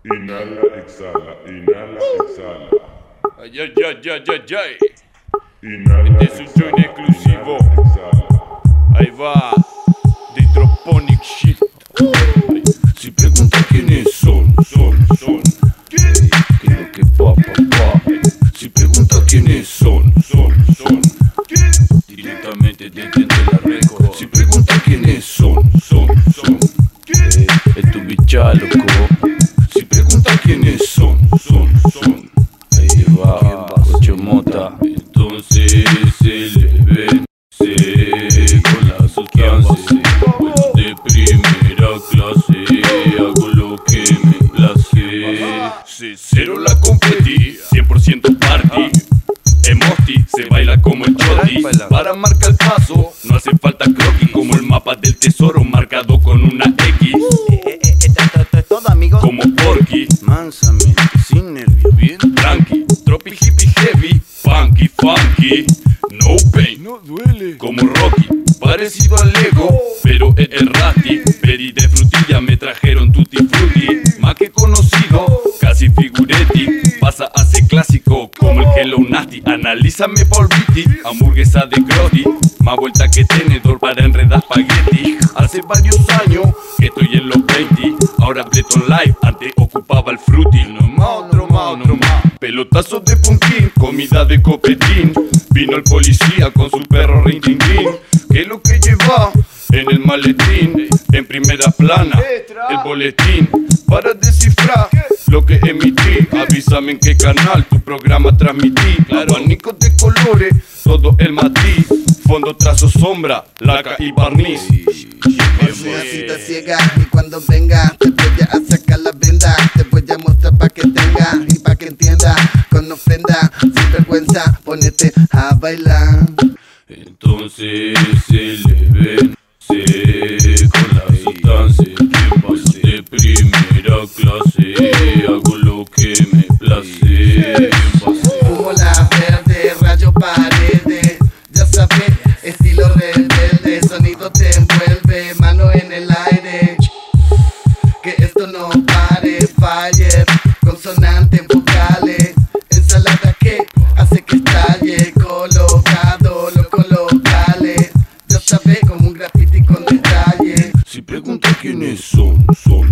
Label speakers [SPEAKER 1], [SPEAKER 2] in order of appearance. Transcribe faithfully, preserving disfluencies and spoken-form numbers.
[SPEAKER 1] Inhala, exhala, inhala, exhala.
[SPEAKER 2] Ay, ay, ay, ay, ay, ay.
[SPEAKER 1] Inhala,
[SPEAKER 2] Este es un joint exclusivo.
[SPEAKER 1] exhala, exhala.
[SPEAKER 2] Ahí va. Dentroponic shit.
[SPEAKER 3] Si pregunta quiénes son, son, son. ¿Qué es lo que pa, pa, pa? Si pregunta quiénes son, son, son. Directamente desde la récord. Si pregunta quiénes son, son, son. Es tu bicha, loco. Si pregunta quiénes son, son, son. Ahí va, Ocho Mota. Entonces se le vence con la sustancia. Pues de primera clase hago lo que me place.
[SPEAKER 2] Cero la competí, cien por ciento party. Emosti, se baila como el choti. Para marcar el paso, no hace falta croquis. Como el mapa del tesoro marcado con una X.
[SPEAKER 4] Eh, eh, eh, todo amigos.
[SPEAKER 2] Como Porky,
[SPEAKER 3] Mansamente, sin nervios, bien
[SPEAKER 2] tranqui, tropi hippie heavy, funky, funky, no pain.
[SPEAKER 3] no duele.
[SPEAKER 2] Como Rocky, parecido al Lego, pero es el Rati. Peri de frutilla, me trajeron tutti frutti. Más que conocido, casi figuretti. Pasa a ser clásico como el Hello Nasty. Analízame por Viti, hamburguesa de Croti. Más vuelta que tenedor para enredar spaghetti. Hace varios años que estoy en los veinte. Ahora Bleton Live, antes ocupaba el fruity. No más, otro más, otro más. Pelotazos de puntín, comida de copetín. Vino el policía con su perro rin tin tin. ¿Qué es lo que lleva en el maletín? En primera plana, el boletín para descifrar lo que emití. Avísame en qué canal tu programa transmití. Abanicos de colores, todo el matiz. Fondo, trazo, sombra, laca y barniz.
[SPEAKER 4] Es una cita ciega y cuando venga te voy a sacar la venda. Te voy a mostrar pa' que tenga y pa' que entienda. Con ofrenda, sin vergüenza, ponete a bailar.
[SPEAKER 3] Entonces se le vence con la sustancia. Que paso de primera clase hago lo que me place.
[SPEAKER 4] Fumo la verde, rayo paredes. Ya sabes, estilo rebelde. Sonido te envuelve, mano en el aire. Que esto no pare, fire. Consonante, vocales. Ensalada que hace que estalle. Colocado, loco locales. Ya sabes, como un graffiti con detalle.
[SPEAKER 3] Si pregunta quiénes son, son.